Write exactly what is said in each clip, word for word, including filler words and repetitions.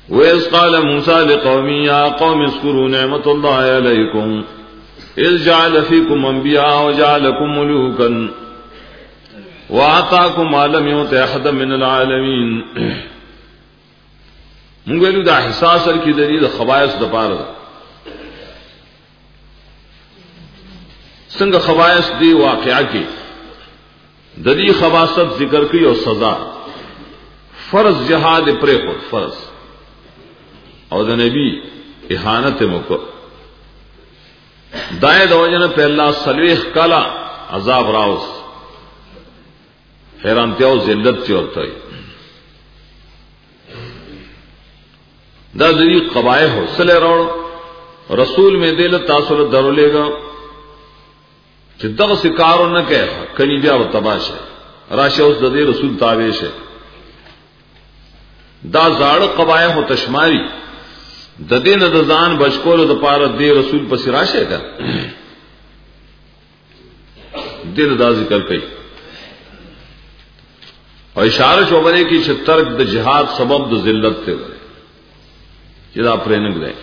وَإِذْ قَالَ مُوسَى لِقَوْمِهِ يَا قَوْمِ اذْكُرُوا نِعْمَةَ اللَّهِ عَلَيْكُمْ إِذْ جَعَلَ فِيكُمْ أَنْبِيَاءَ وَجَعَلَكُمْ مُلُوكًا وَآتَاكُمْ مَا لَمْ يُؤْتِ أَحَدًا مِنَ الْعَالَمِينَ. موږ ویلو دا احساس سره کې د دې خبائث د پاره څنګه خبائث دی واقعا کې د دې خباثت ذکر کوي او سزا. فرض جهاد پرې خو فرض او د نبی اهانت موکو دای د وجنه په الله صلیح کلا عذاب راوس حیرانتیا او ذلت چورته دا د دې قبایح سره راو رسول می دل تاسو له درولېګا چې دغه سکارو نه کوي کني بیا و تباشه راشه اوس د دې رسول تابع شه. دا زاړه قبایح او تشماري د دې نه د ځان بچکولو د پاره د رسول پس راشه کا دل دا ذکر کوي او اشاره چوبره کی چې ترک د جهاد سبب د ذلت ته وي چې دا پرېنګ دی.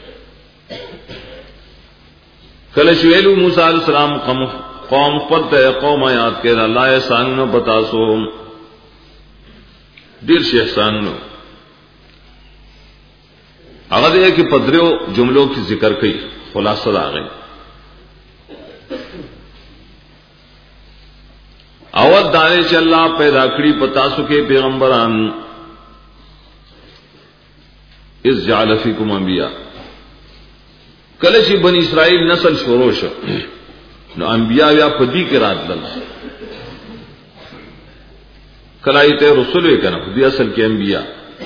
کله چې ویلو موسی علیہ السلام قوم قوم پته قوم یاد کړه الله احسان نو پتا سو ډیر شي احسان نو هغه دې کې پدریو جملو کې ذکر کړي خلاصه راغی. اول دانه چې الله پیدا کړی پتا سو کې پیغمبران اذ جعل فيكم انبیاء کله چې بنی اسرائیل نسل شروع شو نو انبیاء یا پدی کې راتلل کله ایته رسول وکنه دې اصل کې انبیاء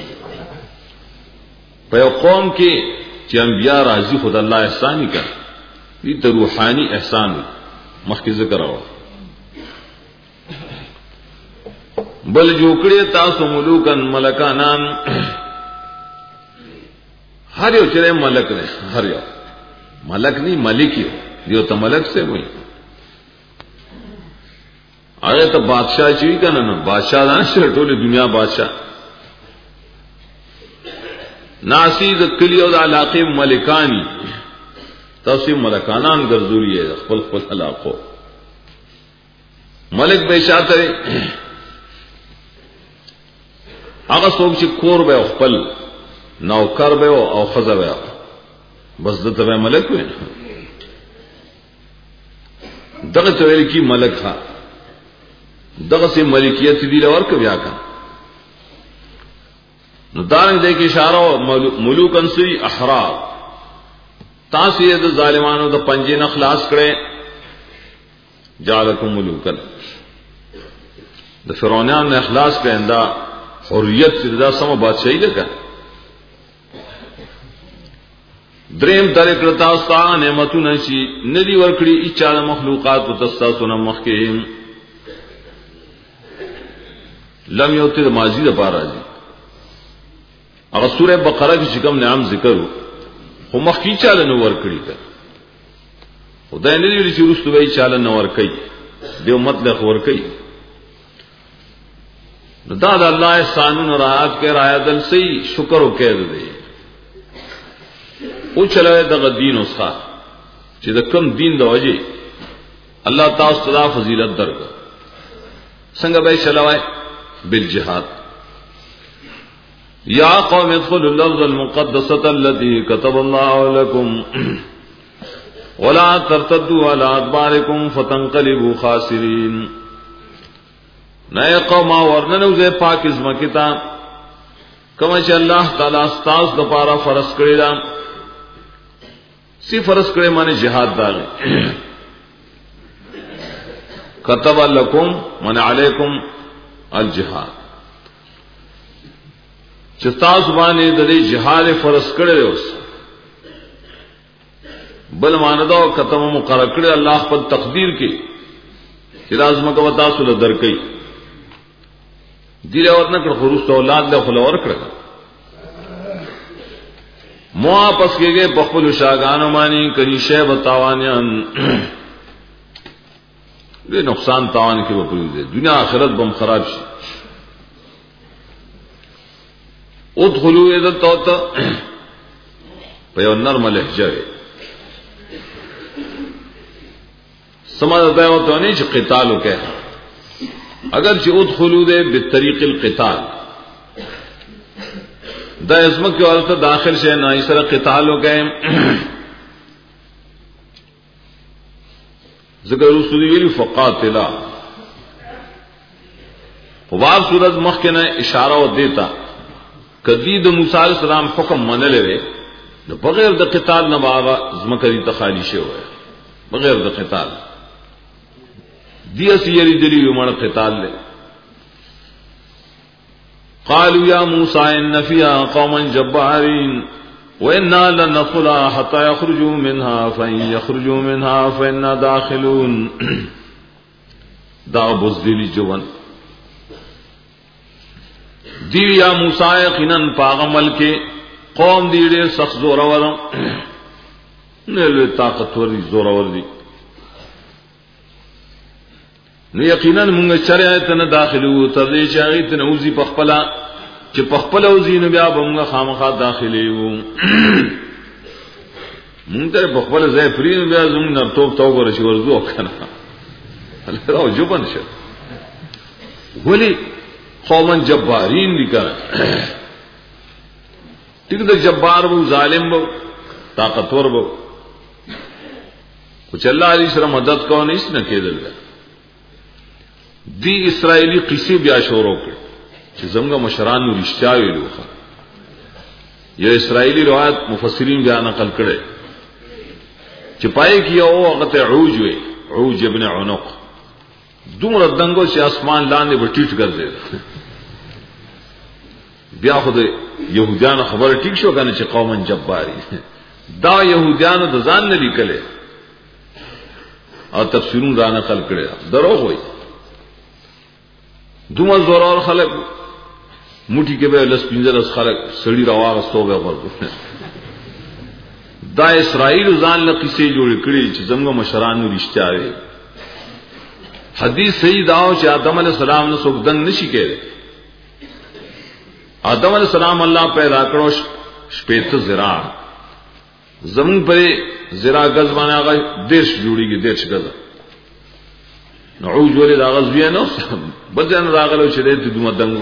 په قوم کې چې انبیاء راضي خدای الله احسان کړ دې ته روحاني احسان مخکې ذکر راو بل جوړې تاسو ملوکن ملکانان ہر یو چرے ملک نے ہر یو ملک نہیں ملک یو دیو تو ملک سے ہوئی آگے تو بادشاہ چوئی کا نا بادشاہ دان ٹولی دنیا بادشاہ ناسی د کلیو د علاقے ملکانی تاسو ملکانان ګرځولي خپل خپل علاقو ملک به شاته هغه څوک چې کور به خپل نوکر به او خزه به بس دته به ملک وي دغه تویل کی ملک ها دغه سي ملکیت دی لور ک بیا کا نو دارنګ دې کې اشاره ملوکن سی احرار تاسو یې د ظالمانو د پنجې نه خلاص کړي جعلکم ملوکن د فرعونانو نه اخلاص کړي دا حریت دا سم بادشاہي ده دریم در کرتا ستا نعمتونه شي ندی ورکړي اچا مخلوقات او تاسو نه مخکې لم یوت ماضی ده بار راځي هغه سوره بقره کې کوم نعم ذکر خو مخکې چاله نو ورکړي ده خدای نه دی چې رسول وی چاله نو ورکړي دیو مطلب ورکړي نو دا د الله احسانونه راحت کې رايدل سي شکر وکړي دي او چلوه دغه دین اوسه چې د کوم دین د وجه الله تعالی ستاسو فضیلت درک څنګه به چلوه بالجهاد یا قوم ادخلوا الارض المقدسه التي كتب الله لكم ولا ترتدوا على ادباركم فتنقلبوا خاسرين. نئے قوم ورننوزه پاک ازمکتا کما چې الله تعالی ستاسو د پاره فرض کړی دا سی فرض کړی معنی جهاد دا كتب لكم من عليكم الجهاد چې تاسو باندې د دې جهاد فرض کړی اوس بل معنی دا کتب مقرر کړی الله خپل تقدیر کې چې لازم کو تاسو له درکې دی له ورنه کړ خروج اولاد له خلور کړ مو واپس کېږي بخل شاګانو مانی کني شی بتاوانيان دې نقصان تاوان کې وپریږي دنیا آخرت بم خراب شي. ادخلوا اذا توت په یو نرم لهجه سمجھ دا وته نه چې قتال وکړي اگر چې ادخلوا دې بالطريق القتال دا اسمه کې اورته داخل شي نه یې سره قتال وکړي ذکر رسول ویلی فقاتلا وباب صورت مخکنه اشاره و دیتا کدی د موسی علیہ السلام حکم منلې وي نو بغیر د قتال نه باغ زمکری تخالی شي وي بغیر د قتال دی اسیری دلی ومن قتال له قالوا يا موسى ان فيها قوما جبارين وإنا لن ندخلها حتى يخرجوا منها فإن يخرجوا منها فإنا داخلون دا بزدلی جوان دیو یا موسیٰ یقیناً پاغمل کے قوم دیڑے سخت زورور نیلوی طاقتور دی زورور دی نو یقیناً منگا چرعیتن داخلو تردی چاگیتن اوزی پخپلا چې پخپل اوزی نو بیا بمغه خامخا داخلي وو مونږ ته پخپل ځای پرې بیا زموږ نرتوب تو غره شي ورزو کنه الله راو جوبن شه ولی قومن جبارین لیکره ټیک د جبار وو ظالم وو طاقتور وو او چې الله علی سره مدد کو نه اس نه کېدل دی اسرائیلی قصې بیا شروع کړ چې زموږ مشران نو رښتیا ویلو یو اسرائیلی روایت مفسرین بیا نقل کړي چې پای کې او هغه ته عوج وي عوج ابن عنق دومره دنګو چې اسمان لاندې وټیټ ګرځي بیا خو د يهودانو خبره ټیک شو کنه چې قومن جباری دا يهودانو د ځان نه لیکلې او تفسیرون را نقل کړي دروغ وي دومره زورور خلک موټی کې به لس پنځلس خلک سړی راوغستو به ورغو دا اسرائیل ځان له قصې جوړ کړي چې زموږ مشرانو رښتیا وي حدیث صحیح دا او چې آدم علیہ السلام نو څوک دنګ نشي کېږي آدم علیہ السلام الله پیدا کړو شپېته زرا زمون په زرا غز باندې هغه دیش جوړیږي دیش غز نعوذ ولې دا غز بیا نو بدن راغلو چې دې دومره دنګو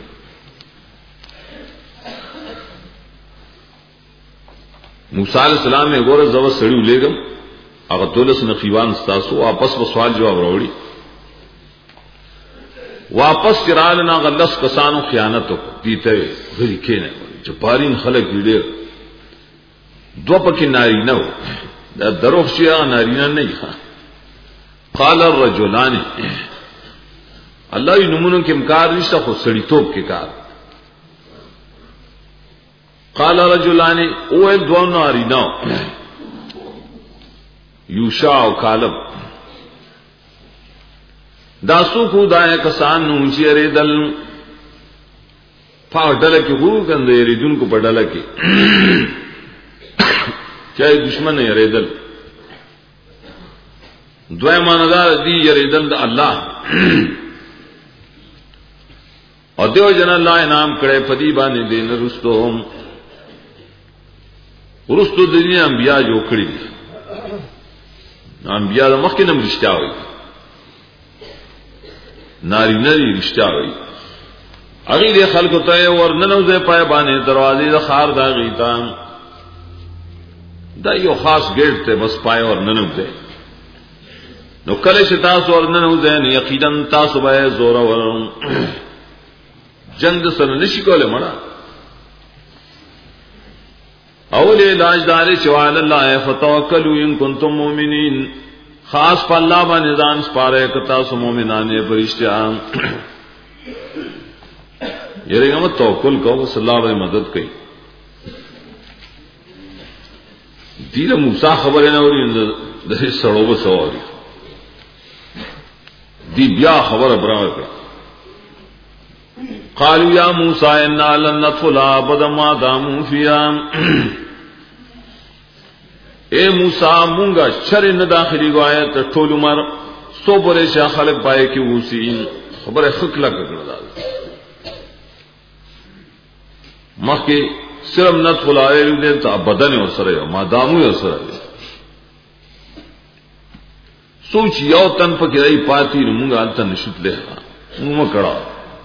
موسی علیہ السلام نے ګوره زو سړیو لګم هغه دولس نقیبان تاسو واپس په سوال جواب راوړي واپس کرالنا غلس کسانو خیانت دیته غری کینه چپارین خلق ویډر دو پکې ناری نو دا دروغ شي نارینه نه قال الرجلان الله یې نمونو کې امکار نشته خو سړی توپ کې کار قال رجلان او دو ناری نو یوشع او کالب داسو کو دای کسان نو چې ریدل پاوډل کې وو کنده ریدون کو پډل کې چای دشمن یې ریدل دوی ماندار دی یې ریدل د الله او دیو جن الله انعام کړي پدی باندې دین رستوم ورستو د دنیا انبیا جو کړی انبیا د مخکې نم رښتیا وي ناری نری رښتیا وي هغه د خلکو ته ورننو ځای پای باندې دروازې د خار دا غیتا دا یو خاص ګیټ ته بس پای ورننو ځای نو کله چې تاسو ورننو ځای نه یقینا تاسو به زور ورم جنگ سره نشي کوله مړه اول علاج دار چوال الله فتوکلوا ان کنتم مؤمنین خاص په الله باندې ځان سپاره کتا سو مؤمنانه فرشتیا یره موږ توکل کوو صلی الله علیه مدد کوي دیره موسی خبره نه اوري د سړو وسوري دی بیا خبره برابر کړه قالوا يا موسى إنا لن ندخل أبدا ما داموا فيها اے موسی مونږه شر نه داخلي غوايت ټول عمر صبر شه خلق پای کې وسی خبره خکله کړل مخکې صرف ندخل علیهم دې ته بدن او سره یو ما دامو او سره سوچ یو تن پکې راي پاتې موږ انت نشوتله موږ کړه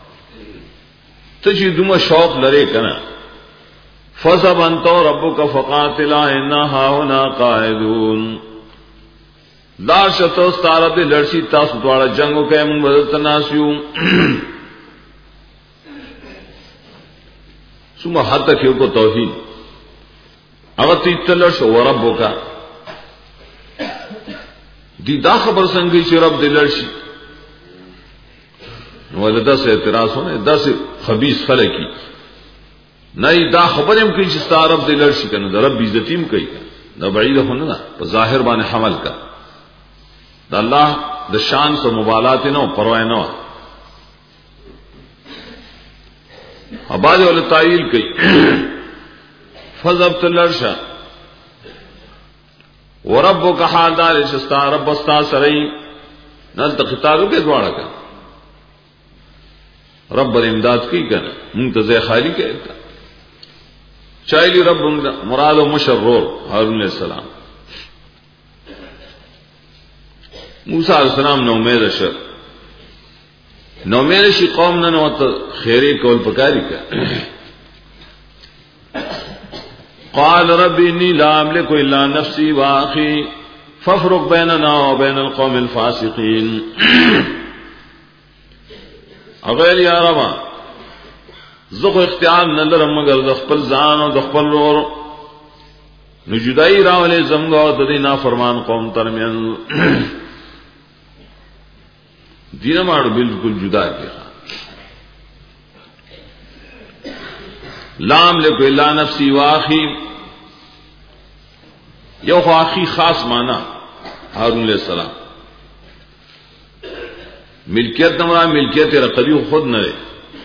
ته چې دومره شوق لري کنه فذهب انت ربك فقاتلا انها هنا قاعدون لا شتو ستاره دې لړشي تاسو دواړه جنگو کې موږ بدل تناسیو ثم حتى کیو کو توحید هغه تیتل شو وربک دی دا خبر څنګه چې رب دې لړشي ولدا سے اعتراض ہونے دا سے خبیث خلقی نہیں دا خبرم کوي چې ستاره رب دې لړشي کنه دا رب عزتیم کوي دا بعید هونه نه په ظاهر باندې حمل کا دا الله د شان سره مبالات نه پروا نه اباده ول تعیل کوي فذبت الارشا وربک حاضر شستا رب استا سرئی نن تختارو کې دواړه کا رب امداد کی کنه منتزه خالی کې چایلی رب مراد و مشرور هارون علیہ السلام موسی علیہ السلام نو امید شه نو امید شي قوم نه نو ته خیره کول پکاري کا قال رب اني لا املك الا نفسي واخي فافرق بيننا وبين القوم الفاسقين اغیر یا رب زخو اختیار نه لرم مگر د خپل ځان او د خپل ورور نو جدای راولې زمغه د دې نافرمان قوم ترمن دینه ماړو بالکل جدا کړه لام له الا نفسي واخي یو اخي خاص معنا هارون علیہ السلام ملکیت نمرا ملکیت رقبی خود نہ رہے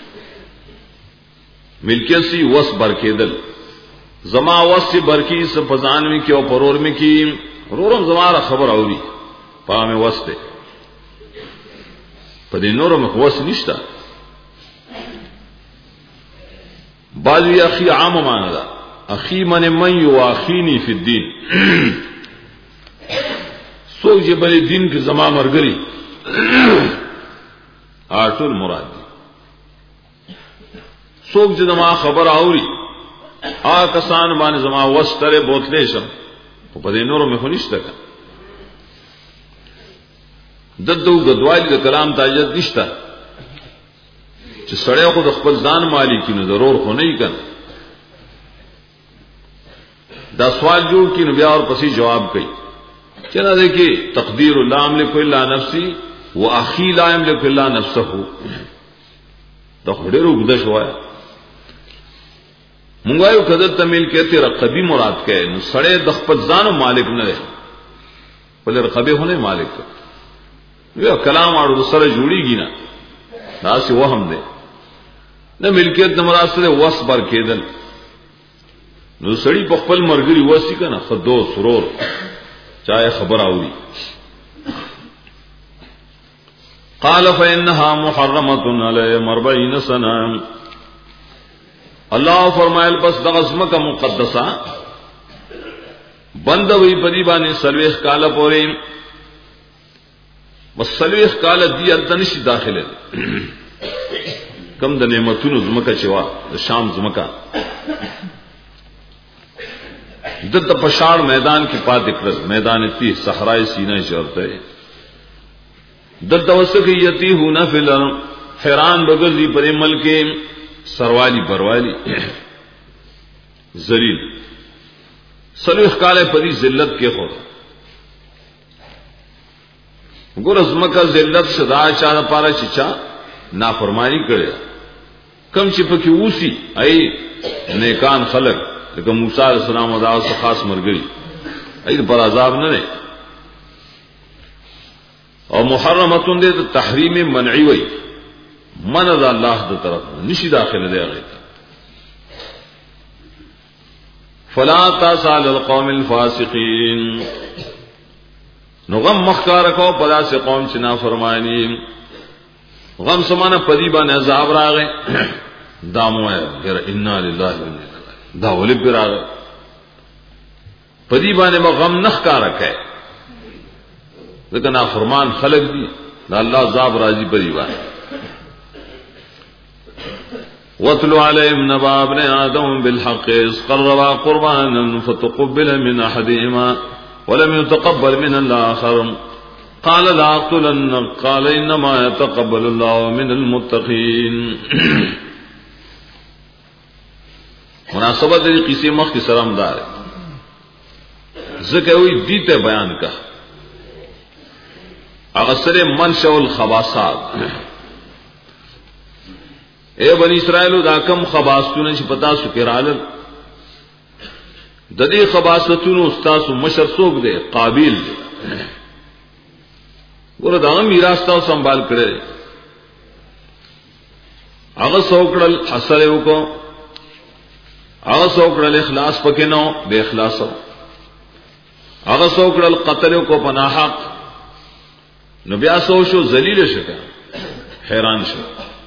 ملکیت سی وس برکیدل زما وس سی برکی س فزان میں کی او پرور میں کی رورم زمارا خبر اوری پا میں وس تے پدې نورو میں وس نشتا بعضی اخی عام معنا دا اخی من من یواخینی فی الدین سوچ جے بلے دین کی زما مرګری آٹول مراد دی سوک چې زما خبر اوري آ کسان باندې زما وستره بوتلې شم په دې نورو مې خنيشته ددو غدوال د کلام تاجت نشته چې سړی خو د خپل ځان مالکینو ضرور خو نه کړي دا سوال جوړ کړي نو بیا اور پسې جواب کوي چې نه ده کې تقدیر الله املک الا نفسي واخي لا يملك الا نفسه دا خډیرو غد شوایا مونږ یو کده تمل کہتے رقبی مراد کہے نو سړی د خپل ځان مالک نه دی بل رقبی هونه مالک یو کلام اړو سره جوړیږي نه دا سی وهم دی نه ملکیت د مراد سره وصبر کېدل نو سړی په خپل مرګري وسی کنه خدو سرور چاہے خبر اوري قال فإنها محرمة عليهم أربعين سنة اللہ فرمائل بس دغسمہ کا مقدسہ بند ہوئی پدی بانے سلویخ کالا پورے بس سلویخ کالا دی التنشی داخل ہے کم د نعمتونو زمکا چوا د شام زمکا دت پشاڑ میدان کی پات اکرز میدان تی صحرائے سینہ چورتے دت وسقیتی ہونا فی الارض حیران بغرزی پر ملک سروالی بروالی ذلیل سلوخ کالے پری ذلت کے خود گرز مکہ ذلت صدا چار پارا چچا نافرمانی کرے کم چپ کی اوسی ائی نیکان خلق لیکن موسیٰ علیہ السلام ودا سے خاص مر گئی ائی پر عذاب نہ رہے اور محرمتون دے تو تحریم منعی وئی من دا اللہ دا طرف نشی داخل دے گئی فلا تاسال القوم الفاسقین نو غم مخکار کو پدا سے قوم چنا فرمانی غم سمانا پدی بان عذاب راغے دامو ہے پھر انا للہ و انا الیہ دا ولی پر آگا پدی بانے با غم نخ کا رکھے لیکن فرمان خلق دی دا اللہ عذاب راضی پدی بانے وَاتْلُ عَلَيْهِمْ نَبَأَ ابْنَيْ آدَمَ بِالْحَقِّ إِذْ قَرَّبَا قُرْبَانًا فَتُقُبِّلَ مِنْ أَحَدِهِمَا وَلَمْ يُتَقَبَّلْ مِنَ الْآخَرِ قال لا أقتلنك قال إنما يتقبل الله من المتقين. مناسبت دی قصے مخ کی سرمدار ذکر ہوئی دیتے بیان کا اغسر منشأ الخباثات. اے بنی اسرائیل دا کم خباثتون چھ پتا سکرال ددی خباثتون استاس مشر سوک دے قابیل دے ګور دا میراث تاسو سنبال کړی هغه څوکړل حسره وکړو هغه څوکړل اخلاص پکې نو بے اخلاص هغه څوکړل قتل کو پناه حق نو بیا سو شو ذلیل شکا حیران شو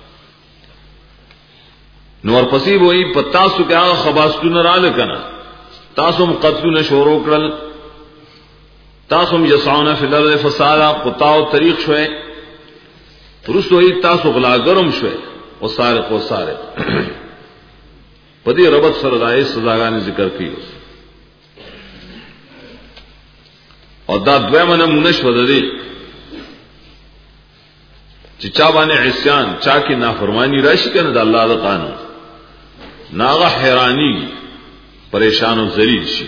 نو ورپسې وای پتا سو کې هغه خباستون را لکنه تاسو قتلونه شروع کړل تاسو یسعون فی الارض فسادا قطاع طریق شوئے پرستو ہی تاسو غلاګرم شوئے او سارق او سارق پدی ربط سردائے سزاګانې ذکر کیو او دا دویمه نمونه شو د دې چې چا باندې عصیان چا کې نافرمانی راشي کنه د الله د قانون ناغه حیرانی پریشان او ذلیل شي.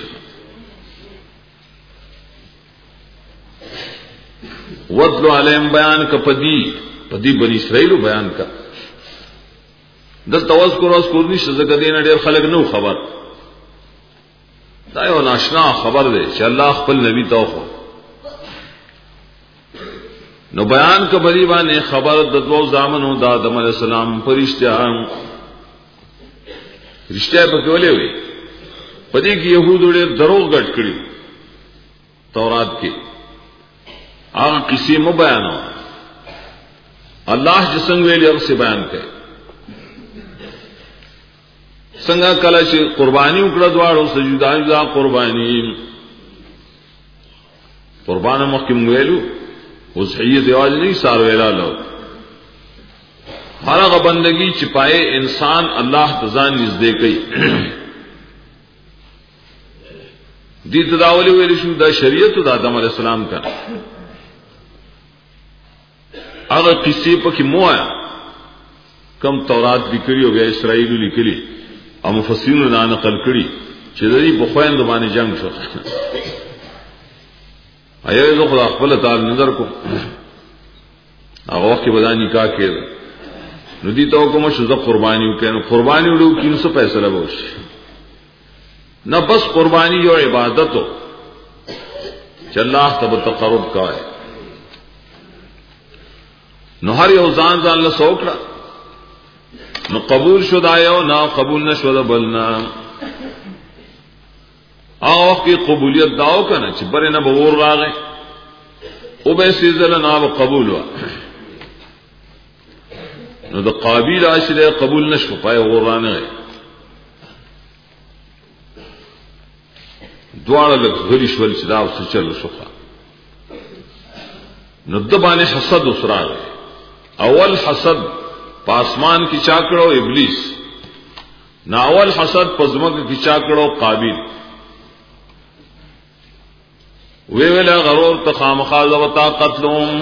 وَاتْلُ عَلَيْهِمْ بیان کا پدی پدی بنی اسرائیل بیان کا دل توذکر او ذکر نشه زګ دین ډیر خلک نو خبر دا یو ناشنا خبر دی چې الله خپل نبی توخو نو بیان کا بری باندې خبر د دوو زامنو د آدم علیہ السلام فرشتہ رشتہ په کولې وي پدې کې يهودو ډېر دروغ غټ کړی تورات کې هغه کسی مو بیانو الله جسنګ ویل هغه سی بیان کړي څنګه کله چې قرباني وکړه دواړو سجدا دا قرباني قربانه مخکې ویلو اوس هي دیواز نه سار ویلا لو هغه بندگی چې پائے انسان الله تزان نږدې کوي دې تداول ویل شو دا شریعت د آدم علیہ السلام کا هغه قصې پکې مو آیا کم تورات لیکلي او بیا اسرائیل لیکلي او مفسرین نه نقل کړي چې د دې په خويند باندې جنگ شو ایا زه خدای خپل تعالی نظر کو هغه وخت کې ودا نکاح کړ نو دي ته کوم شو ز قرباني وکړو قرباني وړو کینو څه پیسې لګوش نه بس قرباني یو عبادت ہو چې الله ته تقرب کوي نو هر یو ځان ځان له سوکړه نو قبول شو دا یو نه قبول نشو دا بلنا او وقت قبولیت داو کنه چې بره نه به ور راغی او به سیزل نه به قبول وا نو د قابیل عاشره قبول نشو پای ور رانه دواړه لږ غلی شول چې دا اوس چلو شوخه نو د باندې حسد وسراغ اول حسد پاسمان کی چاکړو ابلیس نا اول حسد پزمک کی چاکړو قابیل وی ویلا غرور تخامخاز و طاقتلهم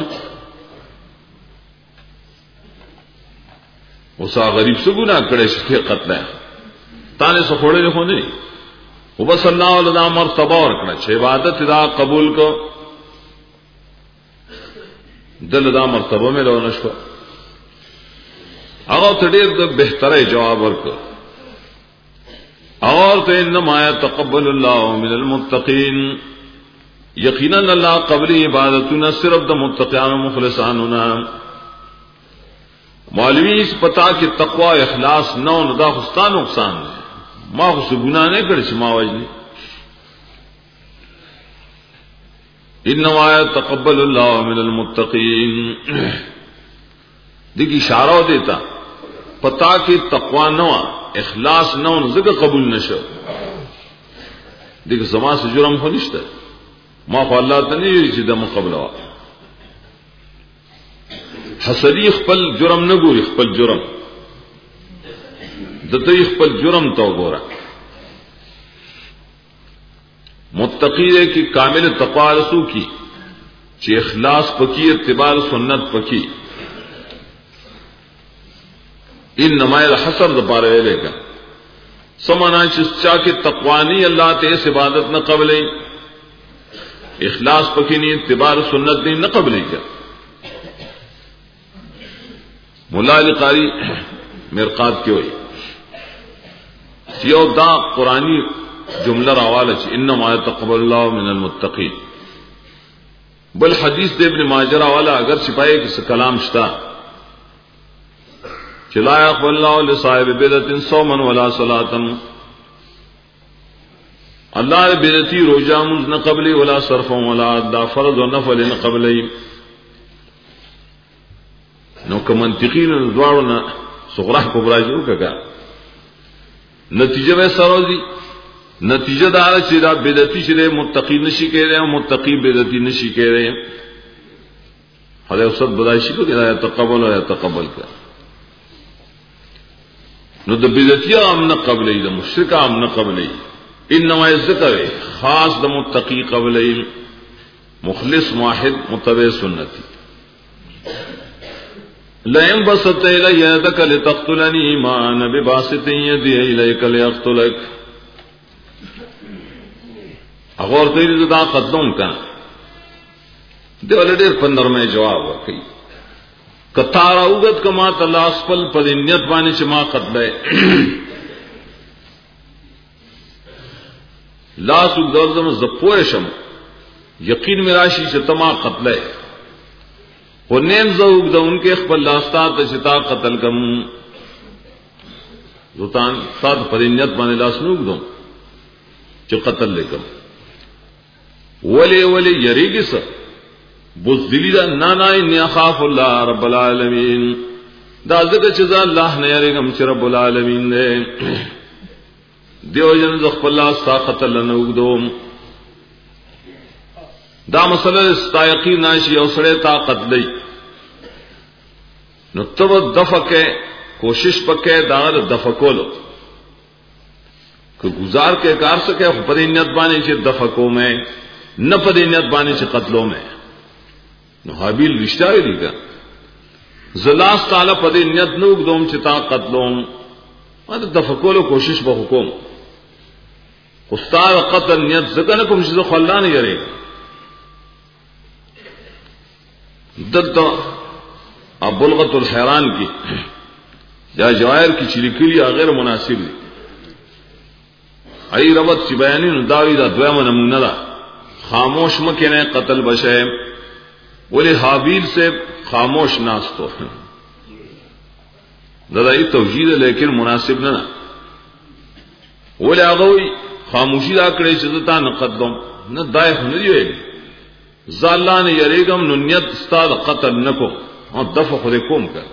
وسا غریب څه ګناه کړی چې قتل تانه څه خوړې نه نه وبس الله ولدا مرتبه ورکړه چې عبادت دا قبول کو دل دا مرتبه مې لونه شو هغه ته ډېر د بهتره جواب ورکړ اور ته انما يتقبل الله من المتقين یقینا الله قبل عبادتنا صرف د متقین او مخلصانو نه مولوی اس پتا کہ تقوا اخلاص نو نو دا خستا نقصان ہے ما خو ګناه نه کړی چې ما وجني انما يتقبل الله من المتقين دغه اشاره دیتا پتا کې تقوا نو اخلاص نو زګه قبول نشو دغه زما سره جرم خو نشته ما خو الله ته نه ویل چې د مقابله حسدی خپل جرم نه ګوري خپل جرم دته خپل جرم ته وګوره متقی دې کی کامل تقوا رسو کی چې اخلاص پکې اتباع سنت پکې انما الحسر د بارے ویلګه سمانا چې چا کې تقوانی الله ته عبادت نه قبلې اخلاص پکې نه اتباع سنت نه قبلې کا مولا علی قاری مرقات کې وایي یو دا قرآنی جمله راواله چې انما يتقبل الله من المتقين بل حدیث د ابن ماجه راواله اگر چھپائے کہ کلام شتا لا يقبل الله لصاحب بدعة صوما ولا صلاة الله بدعتي روزه مز نه قبلي ولا صرف ولا ادا فرض و نفل نه قبلي نو کوم منطقین دوړو نه صغرا کبرا جو کګه نتیجه به سروزي نتیجه دا چې دا بدعتي چې متقی نشي کېره او متقی بدعتي نشي کېره هله اوسط بدای شي کو دا تقبل او تقبل کا نو د بدعتي عام نه قبلې د مشرک عام نه قبلې انما ذکر خاص د متقی قبلې مخلص واحد متبع سنتي لا ينبسط الي يدك لتقتلني ما انا بباسط يدي اليك ليقتلك اگر دې دا قدم کا دی ولډر پندر مې جواب ورکړي کتار اوغت کما تلاس پل پر نیت باندې چې ما قتله لا سو درزم زپوه شم یقین میراشی چې تما قتله و نیم زوګ د انکه خپل لاستا ته شتا قتل کم زتان صاد پر نیت باندې لاس نوګ دم چې قتل لیکم ولی ولی یریږي سر بزدلی دا نانا انی اخاف اللہ رب العالمین دا ذکر چیزا اللہ نے یریگم چی رب العالمین دے دیو جن زخف اللہ ساقت اللہ نوگدوم دا مسئلہ استایقی ناشی او سڑے طاقت لی نو تب دفکے کوشش پکے دا دفکولو کہ گزار کے کار سکے پدینیت بانی چی دفکو میں نہ پدینیت بانی چی قتلوں میں نو حابیل رشتہ وی کا زلاس تعالی پدې نیت نو کوم چې تا قتلوم ما ته تفکر کوشش به حکم استاد قتل نیت زګنه کوم چې خلان نه یری دلته ابلغۃ الحیران کی یا جواهر کی چلیکلی غیر مناسب دي ای ربط چې بیانینو داوی دا دویمه نمونه ده خاموش مکه نه قتل بشه ولی حابیل سے خاموش ناس تو دادائی توجید لیکن مناسب نہ ولی آگوی خاموشی دا کڑے چیزتا نقدم نہ دائے خندی ہوئے گی زاللہ نے یریگم ننیت استاد قتل نکو اور دفع خود کوم کر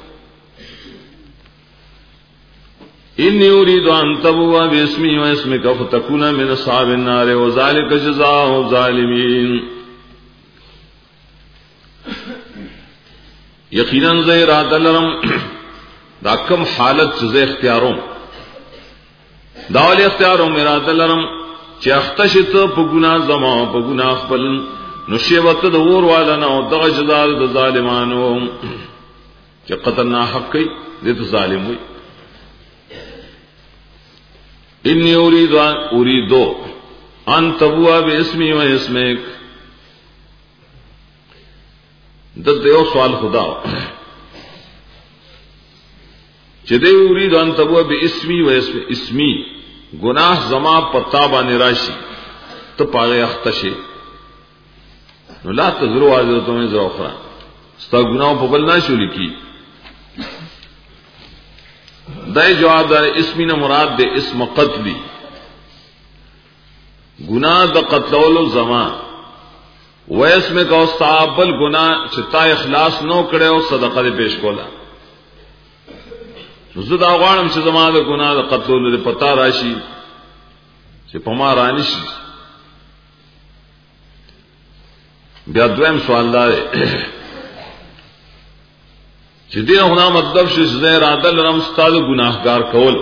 انی اريد ان تبوا باسمی و اسمک فتکون من اصحاب النار وذلك جزاء الظالمین یقیناً زه اراده لرم دا کم حالت چې زه اختیاروم دا ول اختیاروم اراده لرم چې اختشت په ګناه زما په ګناه خپل نو شیوت د اور والا نه او دغه جزاء د ظالمانو چې قتل نه حق کوي دې ظالم وي انی اريد اريد ان تبوا باسمی و اسمک دلته یو سوال خدا چې دې اريد ان تبوا باسمی و اسم اسمی گناہ زما پتا باندې راشي ته پاره اختشه نو لا تزرو حضرتونه زرو اخرى ستا گناہ په بل نه شو لیکي دای جواب دار اسمی نه مراد دے اسم قتلی گناہ د قتلولو زما و اسم کا استعابل گناہ چتا اخلاص نو کړي او صدقه دې پیش کولا زه دا غواړم چې زما د ګناه د قتلولو د پتا راشي چې په ما رانی شي. بیا دویم سوال دا دی چې دې نه مطلب شي چې زه اراده لرم ستاسو ګناهګار کول،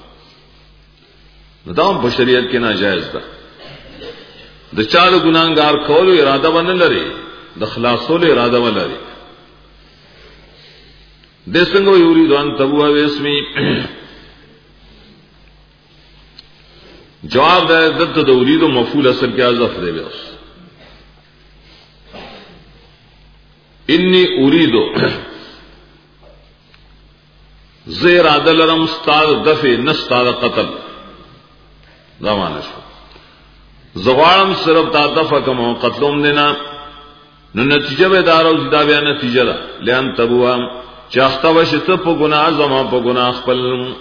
نو دا په شریعت کې ناجایز ده. د چا د ګناهګار کولو اراده ونه لري، د خلاصولو اراده ولري. د څنګه یرید ان تبوا واسمی جواب ده دته د یرید مفعول اصل کې حذف دی. بیا انی اريد زیر عدل لرم استاد دفع نستاد قتل دا معنی شو. زغوارم صرف تا دفع کما قتلوم دینا نو نتیجه به دارو زیدا بیا نتیجه دا لیان تبوام چاختا وشتا پا گناہ زمان پا گناہ خپل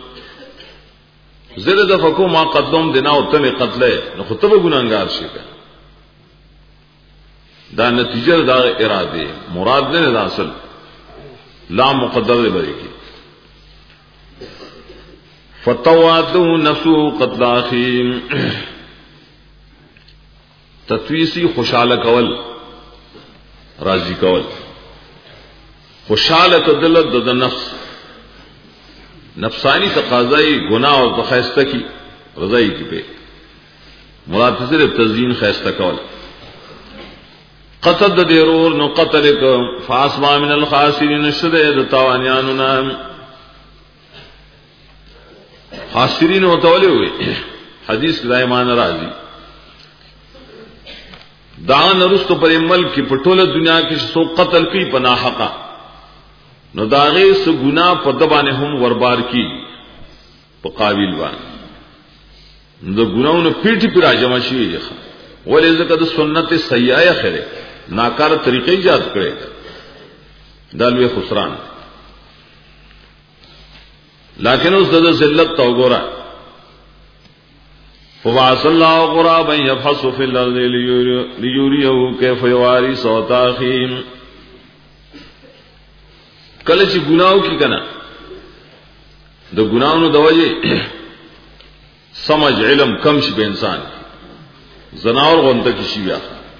زیر دفع کو ما قتلوم دینا و تم قتلے نو خود تب گناہگار شکا. دا نتیجه دا اراده مراد نه دا اصل لا مقدر دی بری کی. فتواتو نفسو قتل اخیم تطویسی خوشحال کول راضی کول خوشحال کدلت د نفس نفسانی تقاضائی گناہ اور خیستہ کی رضائی کی پہ مراد صرف تزیین خیستہ کول. قتل د ضرور نو قتل ک فاسما من الخاسرین شد تاوانیانو نام خاسرین وتولي ہوئے حدیث کی ایمان راضی دان رستو پر ملک کی پټوله دنیا کې سو قتل کی پناه حقا نو داغه سو گناہ په دبانه هم وربار کی په قابل باندې نو ګناونه پیټي پر جمع شي ولې ځکه د سنت سیئه خره ناکار طریقې ایجاد کړي دالوی خسران. لیکن اس د ذلت تو ګورا فواصل الله غرابا يبحث في الارض ليريه كيف يواري صوت اخيم. کله چې ګناو کی کنه د ګناونو د وجه سمجھ علم کم شي به انسان زناور غونته کی شي بیا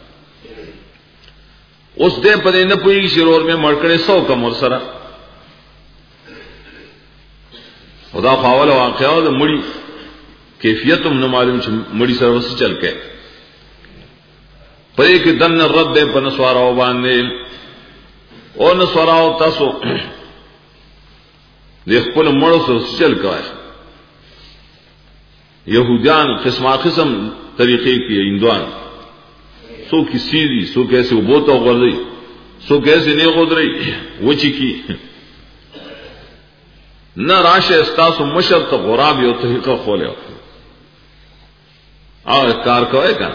اوس دې پدې نه پوي شرور میں مړکړې سو کم ور سره خدا فاول واقعو د مړی کیفیت هم نه معلوم چې مړی سره وسه چل کې پرې کې دن رد په نسوارو باندې او نسوارو تاسو دې خپل مړو سره چل کوي. یہودیان قسمه قسم طریقے کی ہندوان سو کی سیدھی سو کیسے وہ بوتا غردی سو کیسے نہیں غدرئی وہ چکی نہ راش استاس و مشر تو غراب یو طریقہ کھولے ہوتے آؤ کار کوئے کہا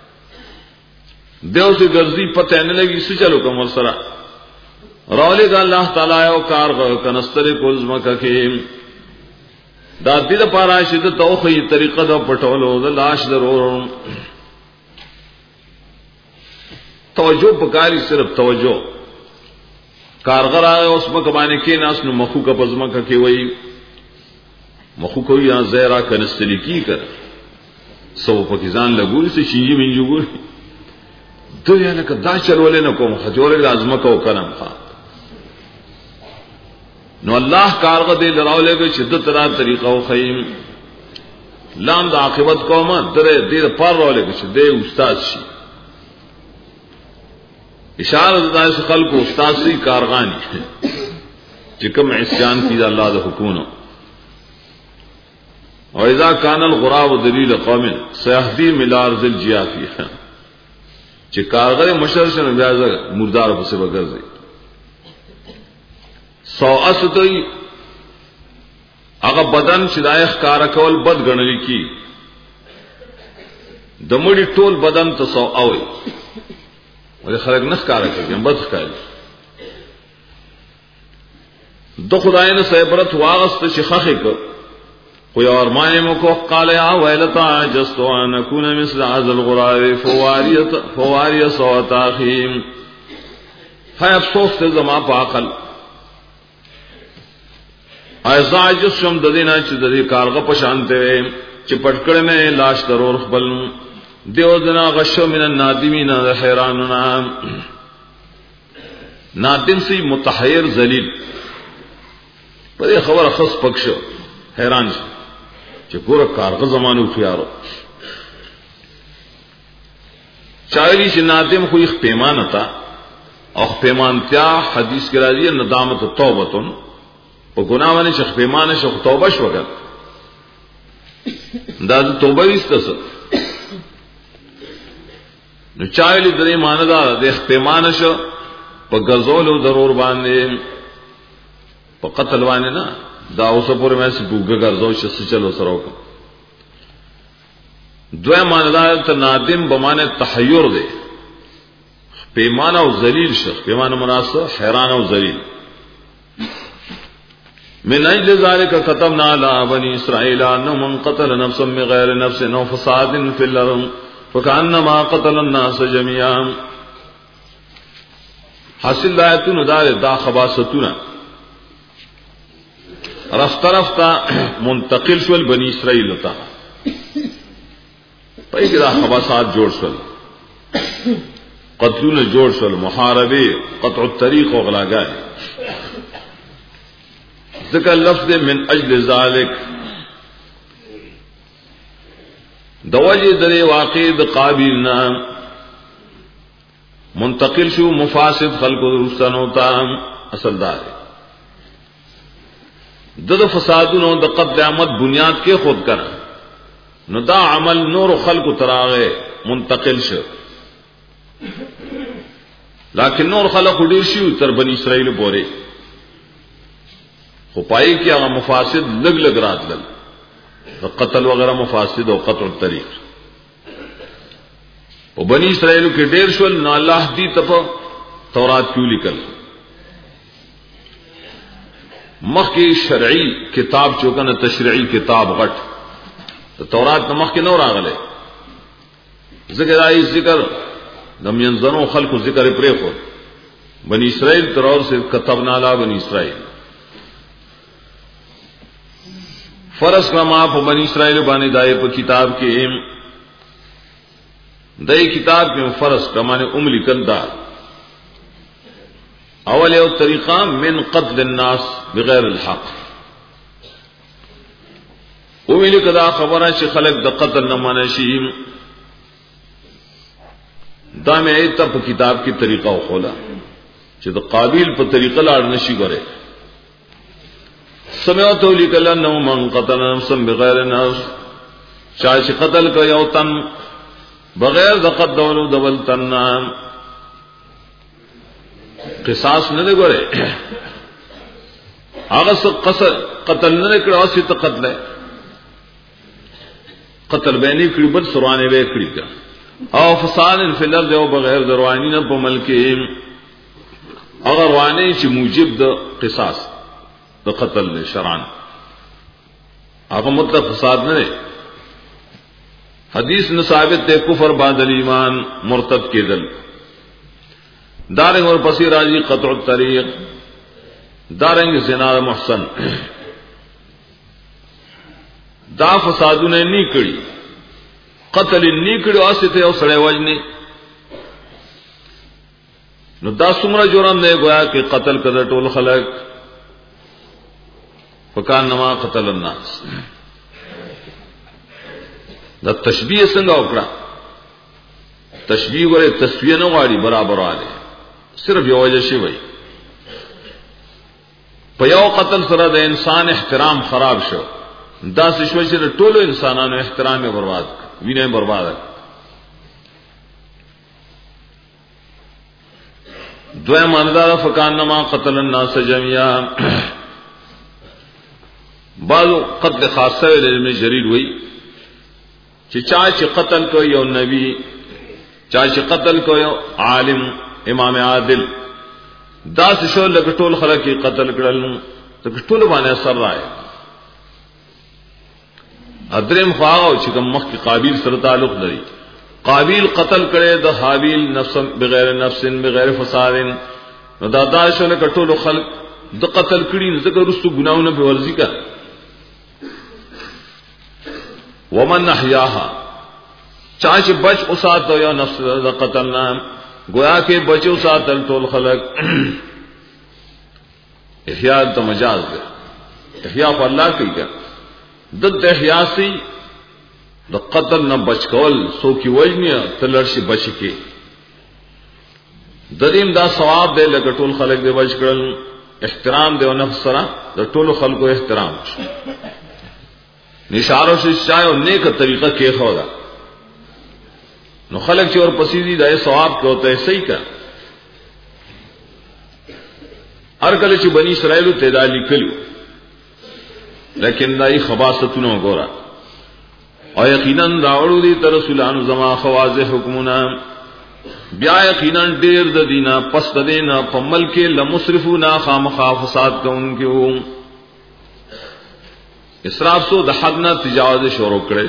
دیو سے گرزی پتہ نہیں لگی سے چلو کمر سرا رولے کا اللہ تعالیٰ او کار کنستر کو زمکہ کے دا دې لپاره چې د توخی طریقه د پټولو د لاش ضرور توجه پکاري صرف توجه کارګر اوس مکه باندې کې ناس نو مخو کا پزمکه کې وای مخو کوي یا زیرا کنستلی کی کر سو پاکستان لګول سي شي منجوګور ته یا نه کدا چلولې نه کوم خجورې لازمه کو کرم ښا نو الله کارغه دې لراولې به شدت را طریقه او خیم لام د عاقبت کومه درې دې پر راولې به دې استاد شي اشاره د داس خلق استاد سي کارغانی چې کوم عصيان کی الله د حکمونو او اذا كان الغراب دلیل قوم سيهدي ملار ذل جيافي چې کارغه مشرشن بیا مردار په سبا ګرځي سو اسدوی هغه بدن چې دایخ کار کول بد غنل کی د مړي ټول بدن ته سو اوي ولې خلک نه کار کوي بد ښکاري د خدای نه عبرت واغست چې خخه کو خو یو ارمان مو کو قال یا ویلتا جست ان اكون مثل هذا الغراب فواریت فواریه صوت اخیم هاي افسوس ته زما په عقل ازاج شم د دینه چې د دې کارغه په شانته چې پټکړه مې لاش ضرور خپل دیو دنا غشو من النادمین حیراننا نادم سی متحیر ذلیل په خبره خص پکشو حیران شي چې ګوره کارغه زمانو خيارو چایلی چې نادم خو یې پیمانه تا او پیمانتیا حدیث کې راځي ندامت توبتون په ګناه باندې چې پیمانه شو توبه شو وکړه دا توبه ایستسه نو چایلی درې معنی دا د پیمانه شو په غزولو ضرور باندې په قتل باندې نه دا اوسه پورې مې سې ګوګه ګرځاو چې چلو سره وکړه دوه معنی دا ته نادم به معنی تحیر دی پیمانه او ذلیل شخص پیمانه مناسب حیران او ذلیل من اجل ذلك كتبنا على بني اسرائيل انه من قتل نفسا بغير نفس او فساد في الارض فكانما قتل الناس جميعا حاصل آیتونو دار دا خباستونه رفت رفتا منتقل شول بنی اسرائیل تا پای کې دا خباسات جوړ شول قتلونه جوړ شول محاربه قطع الطريق او غلاګان ذکر لفظ من اجل ذلك دوجه درې واقع د قابیل نام منتقل شو مفاسد خلق رسنو تا اصل دار د فسادونو د قتل عمد بنیاد کې خود کړ نو دا عمل نور خلق تراغه منتقل شو لیکن نور خلق ډیر شو تر بنی اسرائیل پورې خو پای کې هغه مفاسد لګ لګ راتل د قتل وغیرہ مفاسد او قطع الطريق او بنی اسرائیل کې ډیر شول نو الله دې ته تورات کیو لیکل مخکې شرعي کتاب چوکنه تشریعي کتاب غټ تورات مخکې نو راغله ذکر آئی ذکر دم ينزنو خلق ذکر پرې خو بنی اسرائیل تر اور سے كتبنا علی بنی اسرائیل فرض کما په بنی اسرائیل باندې دای په کتاب کې دای کتاب کې فرض کما نے ام لیکل دا اول یو طریقہ من قتل الناس بغیر الحق او ویل کدا خبره چې خلق د قتل نه منشي دا مې ایت په کتاب کې طریقہ خولا چې د قابیل په طریقه لاړ نشي غره سمعت لکل انه من قتل نفسا بغیر نفس چا چې قتل کوي او تن بغیر د قتل د ول تن قصاص نه غره هغه قصد قتل نه کړو او ست قتل قتل بینی کړي بل سروانه به کړی او فساد فی الارض او بغیر دروانی نه په ملک اگر روانه چې موجب د قصاص د قتل شرعن هغه مطلق فساد نه حدیث نه ثابت ده کفر بعد الایمان مرتد کېدل دارنګ اور پسې راځي قطع الطريق دارنګ زنا محسن دا فسادونه نه کړی قتل نه کړي واسطه او سړی وجنه نو دا څومره جرم دی گویا چې قتل کړه ټول خلک فکان نما قتل الناس دا تشبیه څنګه وکړه تشبیه ورته تسویه نه غواړي برابر واله صرف یو وجه شی وای په یو قتل سره د انسان احترام خراب شو دا څه شو چې ټول انسانانو احترام یې برباد وینه برباد دوه ماندار فکان نما قتل الناس جميعا بعض قتل خاصه علم جریر وای چې چا چې قتل کوي یو نبی چا چې قتل کوي عالم امام عادل دا څه شو لکه ټول خلک قتل کړل ته ټول باندې اثر راځي ادرم خواو چې کوم مخ کې قابیل سره تعلق لري قابیل قتل کړي د حابیل نفس بغیر نفس بغیر فساد نو دا دا شو لکه ټول خلک د قتل کړي نه ذکر رسو ګناونه په ورزي کا ومن احیاها چاچ بچ اوساتو یا نفس د قتلنا گویا کې بچو ساتل ټول خلق احیاء ته مجاز ده احیاء په الله کوي کا د احیاء سي د قتل نه بچ کول سو کی وجنه تلرشي بچ کی دریم دا ثواب دی لکه ټول خلق دی بچ کړل احترام دی او نفس سره د ټول خلقو احترام نشارو شای او نیک طریقه کې خو دا نو خلق چې اور پسیدی دا ثواب کې ہوتا ہے صحیح کا هر کله چې بنی اسرائیل ته دا لیکلو لیکن دای خباستونه وګورا او یقینا راوړو دي تر رسولانو زما خواص حکمونه بیا یقینا ډیر د دینا پس د دینا په ملک لمصرفونا خامخا فساد کوونکو اسراف سو د حد نه تجاوز شروع کړي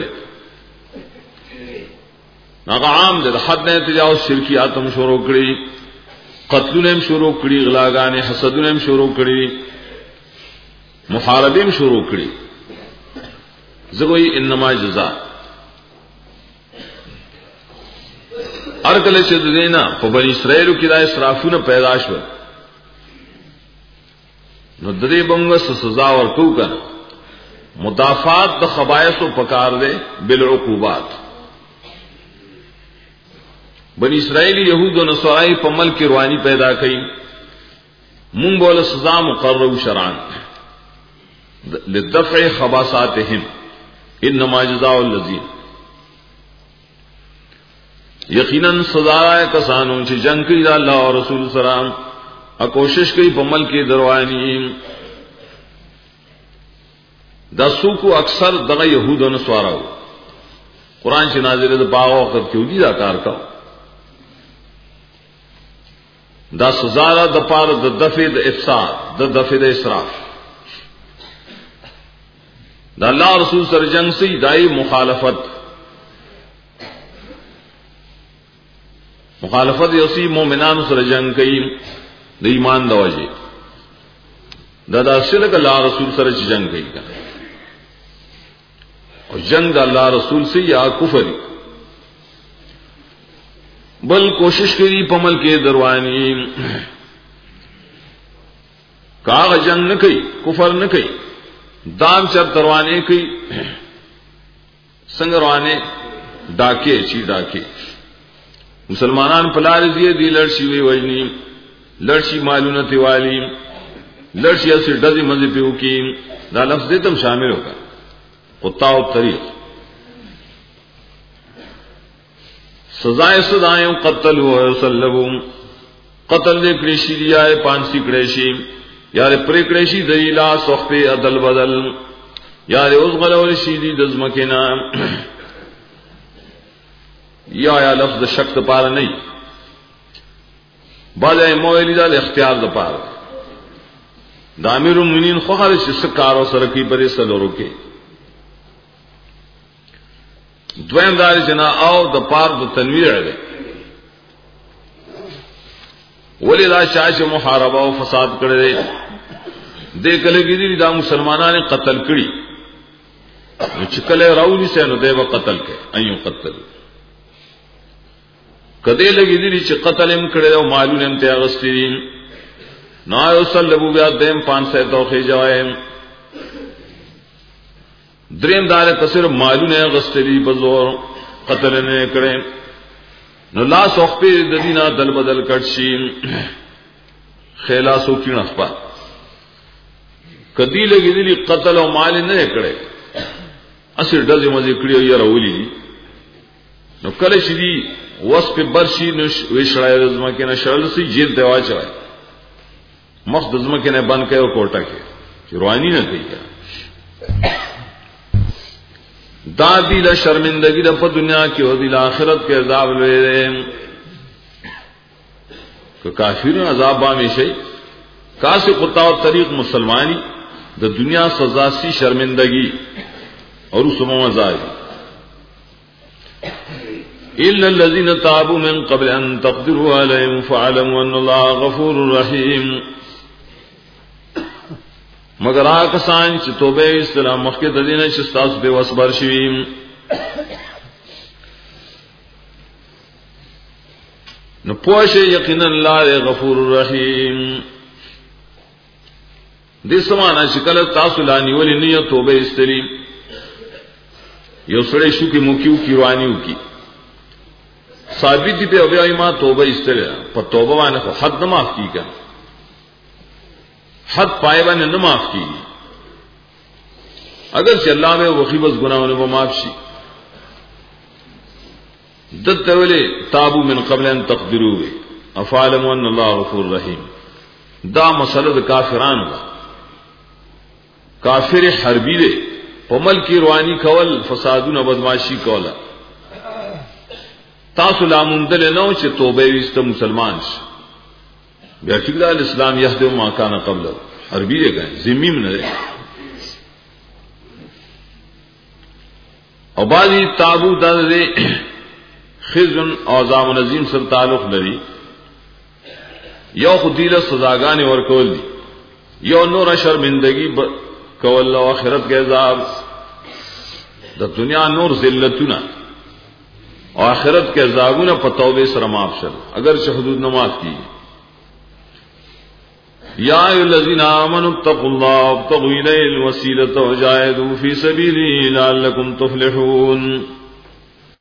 هغه عام د حد نه تجاوز شرکیات هم شروع کړي قتلونه هم شروع کړي غلاګانې حسدونه هم شروع کړي محاربه هم شروع کړي زګوي انما جزاء ارکل چې دینا په بنی اسرائیل کې دا اسرافونه پیدا شو نو درې بنګ سزا ورکو کړه مدافعات د خبائث او پکار دے بالعقوبات بنی اسرائیل یہود و نصارائی په ملک روانی پیدا کړي مونږ بوله سزا مقرر شرعاً لدفع خباثاتهم انما جزاء الذين یقینا سزا کسانو چې جنگ کوي د الله او رسول سره او کوشش کوي په ملک دروانی دا سوکو اکثر دغه يهود او نصاراو قران چې نازل ده باغ وخت کې ودي دا کار کا دا سزا ده د پاره د دفع د افساد د دفع د اسراف دا الله رسول سره جنگ سي دای مخالفت مخالفت یوسی مومنانو سره جنگ کوي د ایمان د وجه دا د اصل ک الله رسول سره جنگ کوي او جنگ د الله رسول سے یا کفر بل کوشش کری پمل کې دروانی کاغ جنگ نه کوي کفر نه کوي دام چر دروانه کوي څنګه روانه ډاکه چی ډاکه مسلمانان پلار دی دی لړشي وی وجنی لړشي مالونه تیوالی لړشي اسې دځي مزه پیو کې دا لفظ دې تم شامل ہوگا قطاع الطریق سزائے سزائیں قتل و یصلبون قتل دے کریشی دیا ہے پانسی کریشی یار پر کریشی دیلا صحبے عدل بدل یار ازغل و شیدی دزمکنا یا یا لفظ شک پارا نہیں بعض مویلی دا اختیار دا پارا دا امیر المؤمنین خو خارج سکارو سرکی پر سلورو کے دویم دار جنا او د پار د تنویر دی ولی دا شاش محاربه او فساد کړي دې کله کې دي دا مسلمانانو قتل کړي نو چې کله راولي سه نو دیو قتل کړي ايو قتل کدی لګې دي چې قتل هم کړي او مالونه هم ته اغستې نو یو صلیبو بیا دیم پانچ سو توخې جوای دریم دار کثیر مالونه غستلی بزور قتل نه کړي نو لا سوخ په د دینا دل بدل کړشي خلاصو کینه خپل کدی لګی دی قتل او مال نه کړي اصل دځه مزه کړي یو راولي نو کله چې دی وس په برشي نو وشړای رزما کې نه شړل سي جیل دی واچوي مخ دزما کې نه بند کړي او کوټه کې رواني نه کوي دا دی له شرمندگی د په دنیا کې او د آخرت کې عذاب لوي که کافرون عذاب باندې شي کاسه قطاع طریق مسلمانی د دنیا سزا سی شرمندگی اور سمو مزاج الا الذين تابوا من قبل ان تقدروا عليهم فاعلموا ان الله غفور رحيم مگر هغه کسان چې توبه اسلام مخکې د دینه چې تاسو به وسبر شي. نو پوښه یقینا الله غفور رحیم. دې سمانه چې کله تاسو لانی ولې نه توبه استری یو سړی شو کې موکیو کی روانیو کی ثابت دي په بیا ما توبه استری په توبه باندې خو حد نه معاف کیږي حد پای باندې نه معاف کیږي اگر چې الله به وخی بس ګناونه به معاف شي. دته ولې تابو من قبل ان تقدروا افعلم ان الله غفور رحیم. دا مسله د کافرانو ده. کافر حربی دی په ملک رواني کول فسادونه بدمعشي کوله تاسو لاموندل نو چې توبه وست مسلمان شي بیا ټیک د اسلام یهده ما کان قبل حربی دی ګان ذمیم نه دی. او باندې تابو د خزن او زام نظیم سره تعلق لري. یو خدیله سزاګانې ورکول دي یو نور شرمندگی کول او آخرت کې عذاب د دنیا نور ذلتونه او آخرت کې عذابونه په توبه سره معاف شول اگر چې حدود نه معاف کیږي. یا ایها الذین آمنوا اتقوا الله وابتغوا الیه الوسیلة وجاهدوا فی سبیله لعلکم تفلحون.